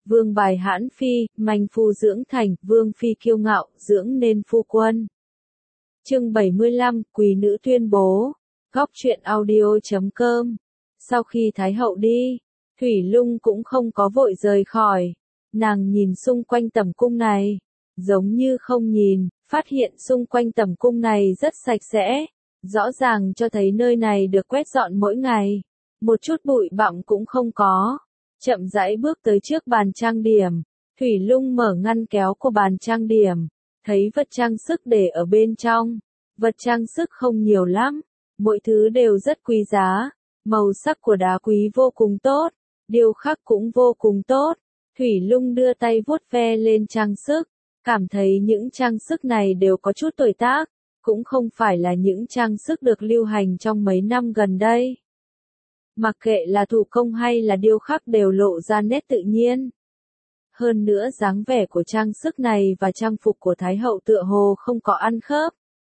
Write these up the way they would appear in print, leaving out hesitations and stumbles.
vương bài hãn phi, manh phu dưỡng thành, vương phi kiêu ngạo, dưỡng nên phu quân. Chương 75, quý nữ tuyên bố. Góc truyện audio.com. Sau khi Thái hậu đi, Thủy Lung cũng không có vội rời khỏi. Nàng nhìn xung quanh tẩm cung này, giống như không nhìn, phát hiện xung quanh tẩm cung này rất sạch sẽ, rõ ràng cho thấy nơi này được quét dọn mỗi ngày, một chút bụi bặm cũng không có. Chậm rãi bước tới trước bàn trang điểm, Thủy Lung mở ngăn kéo của bàn trang điểm, thấy vật trang sức để ở bên trong. Vật trang sức không nhiều lắm, mỗi thứ đều rất quý giá, màu sắc của đá quý vô cùng tốt, điêu khắc cũng vô cùng tốt. Thủy Lung đưa tay vuốt ve lên trang sức, cảm thấy những trang sức này đều có chút tuổi tác, cũng không phải là những trang sức được lưu hành trong mấy năm gần đây. Mặc kệ là thủ công hay là điêu khắc đều lộ ra nét tự nhiên. Hơn nữa dáng vẻ của trang sức này và trang phục của Thái hậu tựa hồ không có ăn khớp.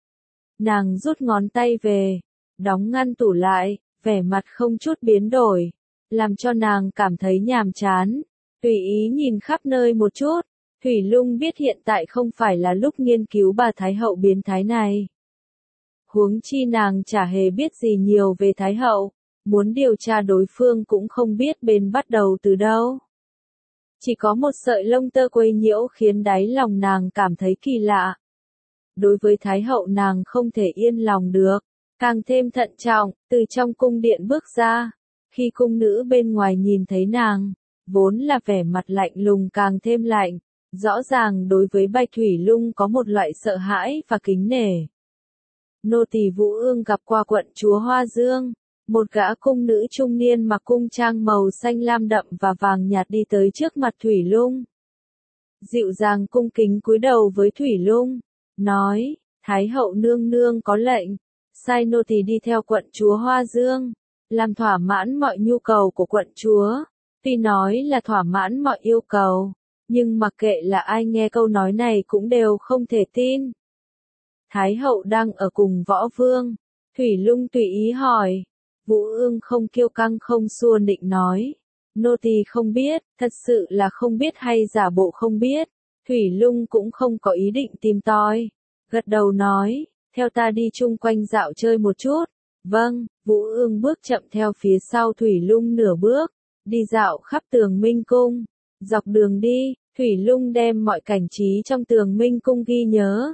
Nàng rút ngón tay về, đóng ngăn tủ lại, vẻ mặt không chút biến đổi, làm cho nàng cảm thấy nhàm chán, tùy ý nhìn khắp nơi một chút. Thủy Lung biết hiện tại không phải là lúc nghiên cứu bà Thái hậu biến thái này. Huống chi nàng chả hề biết gì nhiều về Thái hậu, muốn điều tra đối phương cũng không biết bên bắt đầu từ đâu. Chỉ có một sợi lông tơ quấy nhiễu khiến đáy lòng nàng cảm thấy kỳ lạ. Đối với Thái hậu nàng không thể yên lòng được, càng thêm thận trọng, từ trong cung điện bước ra. Khi cung nữ bên ngoài nhìn thấy nàng, vốn là vẻ mặt lạnh lùng càng thêm lạnh, rõ ràng đối với Bạch Thủy Lung có một loại sợ hãi và kính nể. Nô tỳ Vũ Ương gặp qua quận chúa Hoa Dương, một gã cung nữ trung niên mặc cung trang màu xanh lam đậm và vàng nhạt đi tới trước mặt Thủy Lung. Dịu dàng cung kính cúi đầu với Thủy Lung, nói, Thái hậu nương nương có lệnh, sai nô tỳ đi theo quận chúa Hoa Dương, làm thỏa mãn mọi nhu cầu của quận chúa. Tuy nói là thỏa mãn mọi yêu cầu, nhưng mặc kệ là ai nghe câu nói này cũng đều không thể tin. Thái hậu đang ở cùng võ vương, Thủy Lung tùy ý hỏi. Vũ Ương không kiêu căng không xua nịnh nói, nô tỳ không biết, thật sự là không biết hay giả bộ không biết. Thủy Lung cũng không có ý định tìm tòi, gật đầu nói, theo ta đi chung quanh dạo chơi một chút. Vâng, Vũ Ương bước chậm theo phía sau Thủy Lung nửa bước, đi dạo khắp Tường Minh Cung. Dọc đường đi, Thủy Lung đem mọi cảnh trí trong Tường Minh Cung ghi nhớ.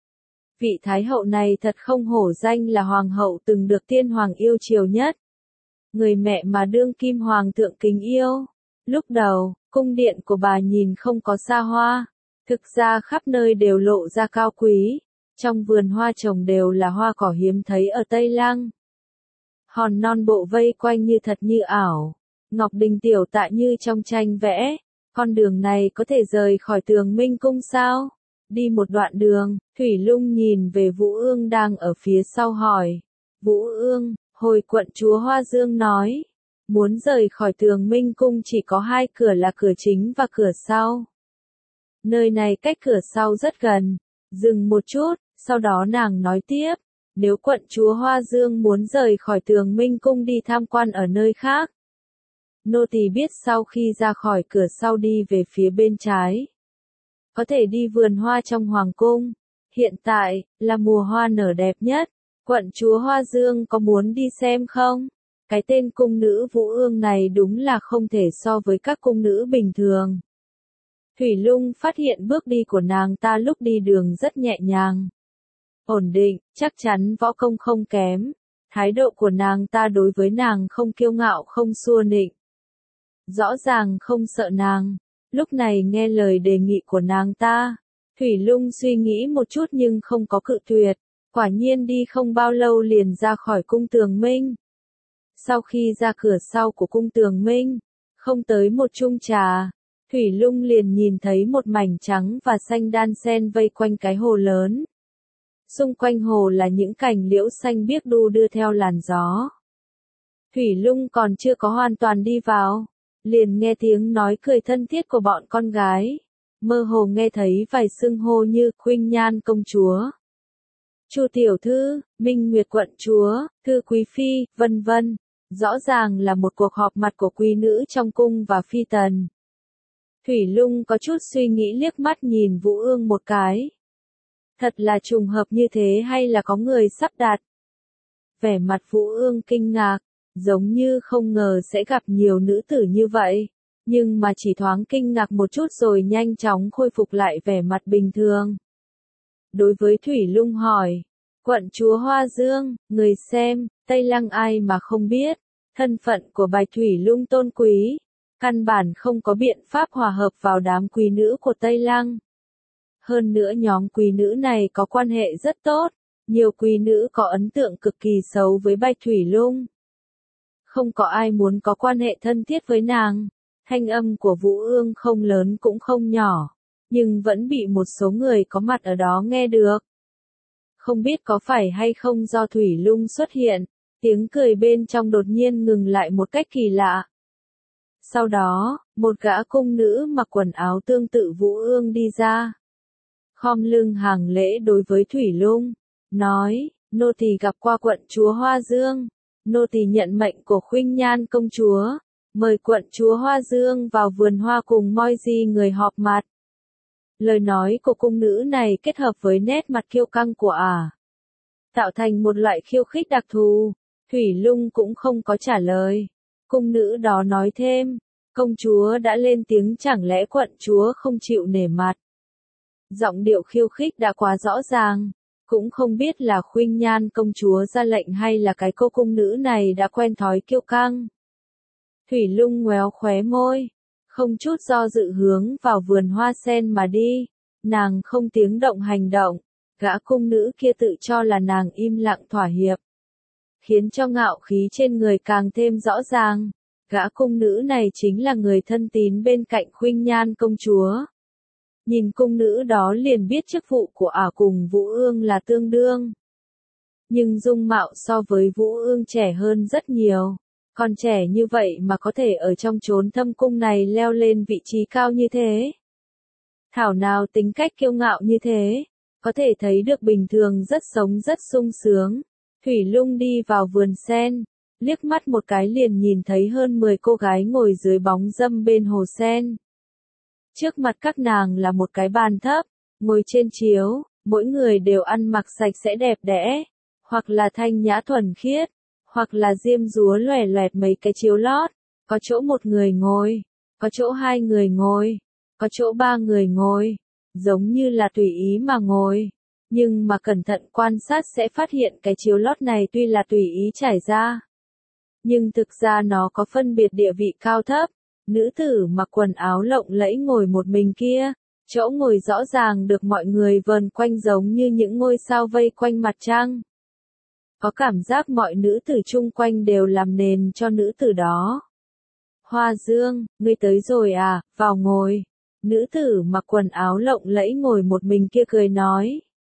Vị Thái hậu này thật không hổ danh là hoàng hậu từng được tiên hoàng yêu chiều nhất. Người mẹ mà đương kim hoàng thượng kính yêu. Lúc đầu, cung điện của bà nhìn không có xa hoa, thực ra khắp nơi đều lộ ra cao quý. Trong vườn hoa trồng đều là hoa cỏ hiếm thấy ở Tây Lăng. Hòn non bộ vây quanh như thật như ảo, ngọc đình tiểu tại như trong tranh vẽ. Con đường này có thể rời khỏi Tường Minh Cung sao? Đi một đoạn đường, Thủy Lung nhìn về Vũ Ương đang ở phía sau hỏi. Vũ Ương, hồi quận chúa Hoa Dương nói, muốn rời khỏi Tường Minh Cung chỉ có hai cửa là cửa chính và cửa sau. Nơi này cách cửa sau rất gần. Dừng một chút, sau đó nàng nói tiếp, nếu quận chúa Hoa Dương muốn rời khỏi Tường Minh Cung đi tham quan ở nơi khác, nô tỳ biết sau khi ra khỏi cửa sau đi về phía bên trái, có thể đi vườn hoa trong hoàng cung. Hiện tại là mùa hoa nở đẹp nhất, quận chúa Hoa Dương có muốn đi xem không? Cái tên cung nữ Vũ Ương này đúng là không thể so với các cung nữ bình thường. Thủy Lung phát hiện bước đi của nàng ta lúc đi đường rất nhẹ nhàng, ổn định, chắc chắn võ công không kém. Thái độ của nàng ta đối với nàng không kiêu ngạo không xua nịnh, rõ ràng không sợ nàng. Lúc này nghe lời đề nghị của nàng ta, Thủy Lung suy nghĩ một chút nhưng không có cự tuyệt. Quả nhiên đi không bao lâu liền ra khỏi cung Tường Minh. Sau khi ra cửa sau của cung Tường Minh, không tới một chung trà, Thủy Lung liền nhìn thấy một mảnh trắng và xanh đan xen vây quanh cái hồ lớn. Xung quanh hồ là những cành liễu xanh biếc đu đưa theo làn gió. Thủy Lung còn chưa có hoàn toàn đi vào, liền nghe tiếng nói cười thân thiết của bọn con gái, mơ hồ nghe thấy vài xưng hô như Khuynh Nhan công chúa, Chu tiểu thư, Minh Nguyệt quận chúa, Thư quý phi, vân vân. Rõ ràng là một cuộc họp mặt của quý nữ trong cung và phi tần. Thủy Lung có chút suy nghĩ liếc mắt nhìn Vũ Ương một cái. Thật là trùng hợp như thế hay là có người sắp đặt? Vẻ mặt Vũ Ương kinh ngạc, giống như không ngờ sẽ gặp nhiều nữ tử như vậy, nhưng mà chỉ thoáng kinh ngạc một chút rồi nhanh chóng khôi phục lại vẻ mặt bình thường. Đối với Thủy Lung hỏi, quận chúa Hoa Dương, người xem, Tây Lăng ai mà không biết, thân phận của Bạch Thủy Lung tôn quý, căn bản không có biện pháp hòa hợp vào đám quý nữ của Tây Lăng. Hơn nữa nhóm quý nữ này có quan hệ rất tốt, nhiều quý nữ có ấn tượng cực kỳ xấu với Bạch Thủy Lung. Không có ai muốn có quan hệ thân thiết với nàng. Thanh âm của Vũ Ương không lớn cũng không nhỏ, nhưng vẫn bị một số người có mặt ở đó nghe được. Không biết có phải hay không do Thủy Lung xuất hiện, tiếng cười bên trong đột nhiên ngừng lại một cách kỳ lạ. Sau đó, một gã cung nữ mặc quần áo tương tự Vũ Ương đi ra. Khom lưng hành lễ đối với Thủy Lung, nói, nô tỳ gặp qua quận chúa Hoa Dương, nô tỳ nhận mệnh của Khuynh Nhan công chúa, mời quận chúa Hoa Dương vào vườn hoa cùng moi di người họp mặt. Lời nói của cung nữ này kết hợp với nét mặt kiêu căng của tạo thành một loại khiêu khích đặc thù. Thủy Lung cũng không có trả lời. Cung nữ đó nói thêm, công chúa đã lên tiếng chẳng lẽ quận chúa không chịu nể mặt. Giọng điệu khiêu khích đã quá rõ ràng, cũng không biết là Khuynh Nhan công chúa ra lệnh hay là cái cô cung nữ này đã quen thói kiêu căng. Thủy Lung ngoéo khóe môi, không chút do dự hướng vào vườn hoa sen mà đi, nàng không tiếng động hành động, gã cung nữ kia tự cho là nàng im lặng thỏa hiệp, khiến cho ngạo khí trên người càng thêm rõ ràng, gã cung nữ này chính là người thân tín bên cạnh Khuynh Nhan công chúa. Nhìn cung nữ đó liền biết chức vụ của cùng Vũ Ương là tương đương. Nhưng dung mạo so với Vũ Ương trẻ hơn rất nhiều. Còn trẻ như vậy mà có thể ở trong chốn thâm cung này leo lên vị trí cao như thế. Thảo nào tính cách kiêu ngạo như thế, có thể thấy được bình thường rất sống rất sung sướng. Thủy Lung đi vào vườn sen, liếc mắt một cái liền nhìn thấy hơn 10 cô gái ngồi dưới bóng râm bên hồ sen. Trước mặt các nàng là một cái bàn thấp, ngồi trên chiếu, mỗi người đều ăn mặc sạch sẽ đẹp đẽ, hoặc là thanh nhã thuần khiết, hoặc là diêm dúa loè loẹt mấy cái chiếu lót, có chỗ một người ngồi, có chỗ hai người ngồi, có chỗ ba người ngồi, giống như là tùy ý mà ngồi, nhưng mà cẩn thận quan sát sẽ phát hiện cái chiếu lót này tuy là tùy ý trải ra, nhưng thực ra nó có phân biệt địa vị cao thấp. Nữ tử mặc quần áo lộng lẫy ngồi một mình kia, chỗ ngồi rõ ràng được mọi người vờn quanh giống như những ngôi sao vây quanh mặt trăng. Có cảm giác mọi nữ tử chung quanh đều làm nền cho nữ tử đó. Hoa Dương, ngươi tới rồi à, vào ngồi. Nữ tử mặc quần áo lộng lẫy ngồi một mình kia cười nói.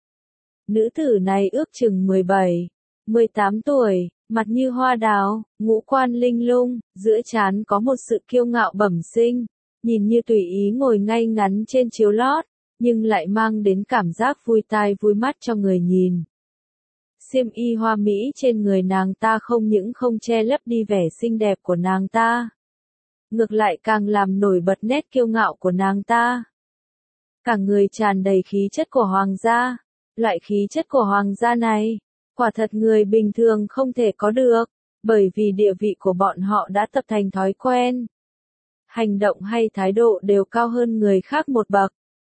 Nữ tử này ước chừng 17, 18 tuổi, mặt như hoa đào, ngũ quan linh lung, giữa trán có một sự kiêu ngạo bẩm sinh, nhìn như tùy ý ngồi ngay ngắn trên chiếu lót, nhưng lại mang đến cảm giác vui tai vui mắt cho người nhìn. Xiêm y hoa mỹ trên người nàng ta không những không che lấp đi vẻ xinh đẹp của nàng ta, ngược lại càng làm nổi bật nét kiêu ngạo của nàng ta. Cả người tràn đầy khí chất của hoàng gia, loại khí chất của hoàng gia này, quả thật người bình thường không thể có được, bởi vì địa vị của bọn họ đã tập thành thói quen. Hành động hay thái độ đều cao hơn người khác một bậc.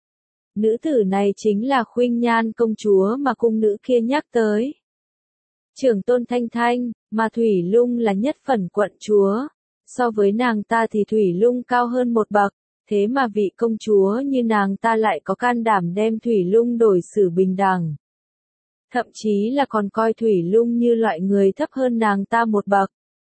Nữ tử này chính là Khuynh Nhan công chúa mà cung nữ kia nhắc tới. Trưởng tôn Thanh Thanh, mà Thủy Lung là nhất phẩm quận chúa. So với nàng ta thì Thủy Lung cao hơn một bậc, thế mà vị công chúa như nàng ta lại có can đảm đem Thủy Lung đổi xử bình đẳng. Thậm chí là còn coi Thủy Lung như loại người thấp hơn nàng ta một bậc.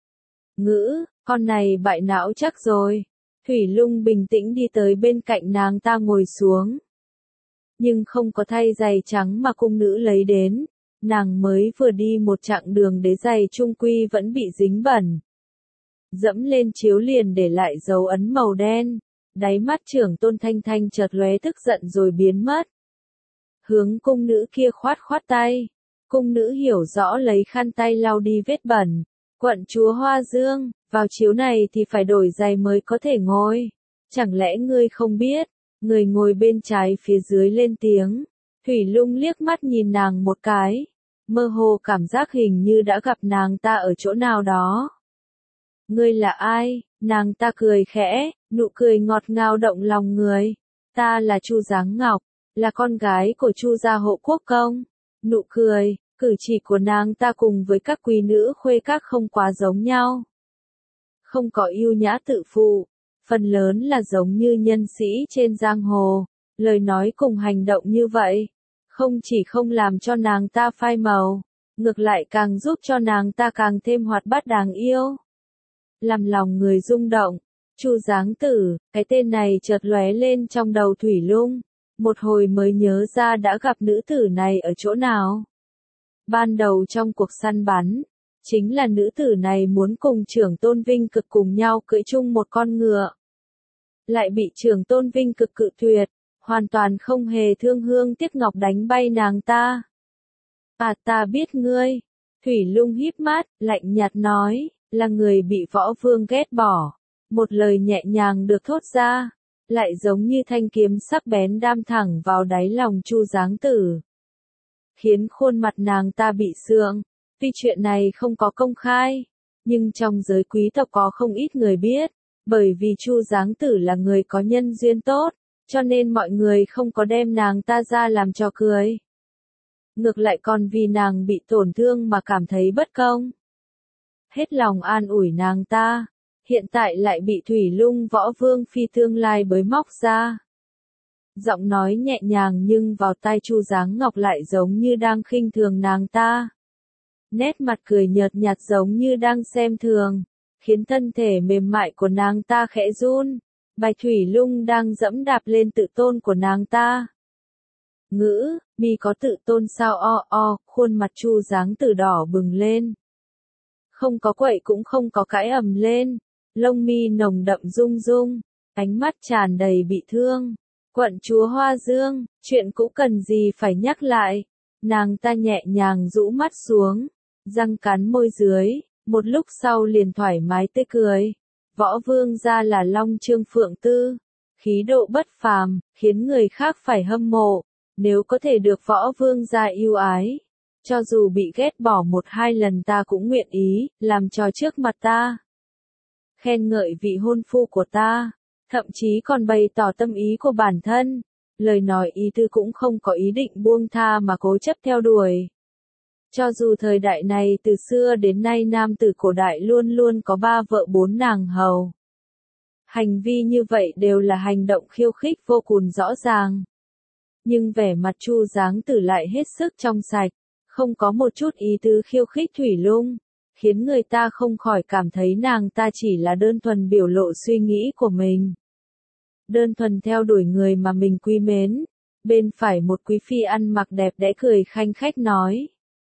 Ngữ, con này bại não chắc rồi. Thủy Lung bình tĩnh đi tới bên cạnh nàng ta ngồi xuống. Nhưng không có thay giày trắng mà cung nữ lấy đến. Nàng mới vừa đi một chặng đường đế giày trung quy vẫn bị dính bẩn. Dẫm lên chiếu liền để lại dấu ấn màu đen. Đáy mắt trưởng tôn Thanh Thanh chợt lóe tức giận rồi biến mất. Hướng cung nữ kia khoát khoát tay. Cung nữ hiểu rõ lấy khăn tay lau đi vết bẩn. Quận chúa Hoa Dương, vào chiếu này thì phải đổi giày mới có thể ngồi. Chẳng lẽ ngươi không biết? Người ngồi bên trái phía dưới lên tiếng. Thủy Lung liếc mắt nhìn nàng một cái. Mơ hồ cảm giác hình như đã gặp nàng ta ở chỗ nào đó. Ngươi là ai? Nàng ta cười khẽ, nụ cười ngọt ngào động lòng người. Ta là Chu Giáng Ngọc, là con gái của Chu gia Hộ Quốc công. Nụ cười, cử chỉ của nàng ta cùng với các quý nữ khuê các không quá giống nhau. Không có yêu nhã tự phụ, phần lớn là giống như nhân sĩ trên giang hồ. Lời nói cùng hành động như vậy, không chỉ không làm cho nàng ta phai màu, ngược lại càng giúp cho nàng ta càng thêm hoạt bát đáng yêu. Làm lòng người rung động, Chu Giáng Tử, cái tên này chợt lóe lên trong đầu Thủy Lung, một hồi mới nhớ ra đã gặp nữ tử này ở chỗ nào. Ban đầu trong cuộc săn bắn, chính là nữ tử này muốn cùng trưởng tôn Vinh Cực cùng nhau cưỡi chung một con ngựa. Lại bị trưởng tôn Vinh Cực cự tuyệt, hoàn toàn không hề thương hương tiếc ngọc đánh bay nàng ta. À ta biết ngươi, Thủy Lung híp mắt, lạnh nhạt nói, là người bị võ vương ghét bỏ. Một lời nhẹ nhàng được thốt ra, lại giống như thanh kiếm sắc bén đâm thẳng vào đáy lòng Chu Giáng Tử. Khiến khuôn mặt nàng ta bị sượng. Tuy chuyện này không có công khai, nhưng trong giới quý tộc có không ít người biết, bởi vì Chu Giáng Tử là người có nhân duyên tốt, cho nên mọi người không có đem nàng ta ra làm trò cười. Ngược lại còn vì nàng bị tổn thương mà cảm thấy bất công. Hết lòng an ủi nàng ta, hiện tại lại bị Thủy Lung võ vương phi tương lai bới móc ra. Giọng nói nhẹ nhàng nhưng vào tai Chu Giáng Ngọc lại giống như đang khinh thường nàng ta. Nét mặt cười nhợt nhạt giống như đang xem thường, khiến thân thể mềm mại của nàng ta khẽ run. Bạch Thủy Lung đang dẫm đạp lên tự tôn của nàng ta. Ngữ, mi có tự tôn sao khuôn mặt Chu Giáng Tử đỏ bừng lên. Không có quậy cũng không có cãi ầm lên, lông mi nồng đậm rung rung, ánh mắt tràn đầy bị thương. Quận chúa Hoa Dương, chuyện cũ cần gì phải nhắc lại. Nàng ta nhẹ nhàng rũ mắt xuống, răng cắn môi dưới, một lúc sau liền thoải mái tươi cười. Võ vương gia là Long Trương Phượng Tư, khí độ bất phàm, khiến người khác phải hâm mộ. Nếu có thể được võ vương gia yêu ái, cho dù bị ghét bỏ một hai lần ta cũng nguyện ý, làm trò trước mặt ta. Khen ngợi vị hôn phu của ta, thậm chí còn bày tỏ tâm ý của bản thân. Lời nói ý tư cũng không có ý định buông tha mà cố chấp theo đuổi. Cho dù thời đại này từ xưa đến nay nam tử cổ đại luôn luôn có 3 vợ 4 nàng hầu. Hành vi như vậy đều là hành động khiêu khích vô cùng rõ ràng. Nhưng vẻ mặt Chu Giáng Tử lại hết sức trong sạch, không có một chút ý tứ khiêu khích Thủy Lung, khiến người ta không khỏi cảm thấy nàng ta chỉ là đơn thuần biểu lộ suy nghĩ của mình. Đơn thuần theo đuổi người mà mình quý mến. Bên phải một quý phi ăn mặc đẹp đẽ cười khanh khách nói.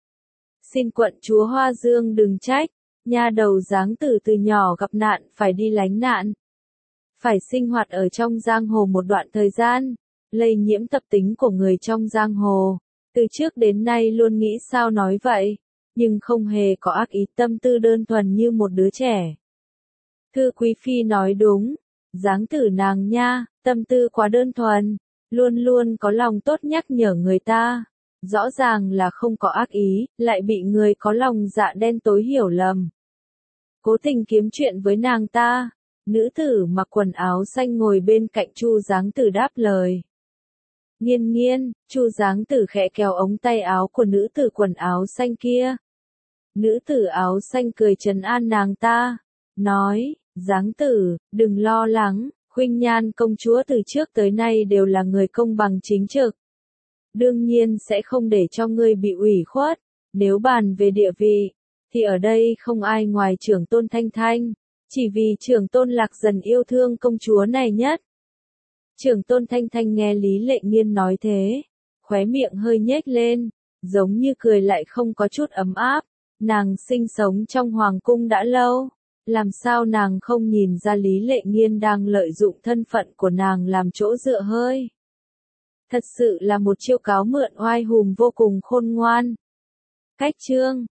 Xin quận chúa Hoa Dương đừng trách, nha đầu Giáng Tử từ nhỏ gặp nạn phải đi lánh nạn. Phải sinh hoạt ở trong giang hồ một đoạn thời gian, lây nhiễm tập tính của người trong giang hồ. Từ trước đến nay luôn nghĩ sao nói vậy, nhưng không hề có ác ý, tâm tư đơn thuần như một đứa trẻ. Thưa quý phi nói đúng, Giáng Tử nàng nha, tâm tư quá đơn thuần, luôn luôn có lòng tốt nhắc nhở người ta. Rõ ràng là không có ác ý, lại bị người có lòng dạ đen tối hiểu lầm. Cố tình kiếm chuyện với nàng ta. Nữ tử mặc quần áo xanh ngồi bên cạnh Chu Giáng Tử đáp lời. Nghiên nghiên, Chu Giáng Tử khẽ kéo ống tay áo của nữ tử quần áo xanh kia. Nữ tử áo xanh cười trấn an nàng ta, nói, Giáng Tử, đừng lo lắng, Khuynh Nhan công chúa từ trước tới nay đều là người công bằng chính trực. Đương nhiên sẽ không để cho ngươi bị ủy khuất. Nếu bàn về địa vị, thì ở đây không ai ngoài trưởng tôn Thanh Thanh, chỉ vì trưởng tôn Lạc Dần yêu thương công chúa này nhất. Trưởng tôn Thanh Thanh nghe Lý Lệ Nghiên nói thế, khóe miệng hơi nhếch lên, giống như cười lại không có chút ấm áp. Nàng sinh sống trong hoàng cung đã lâu, làm sao nàng không nhìn ra Lý Lệ Nghiên đang lợi dụng thân phận của nàng làm chỗ dựa hơi. Thật sự là một chiêu cáo mượn oai hùng vô cùng khôn ngoan. Cách chương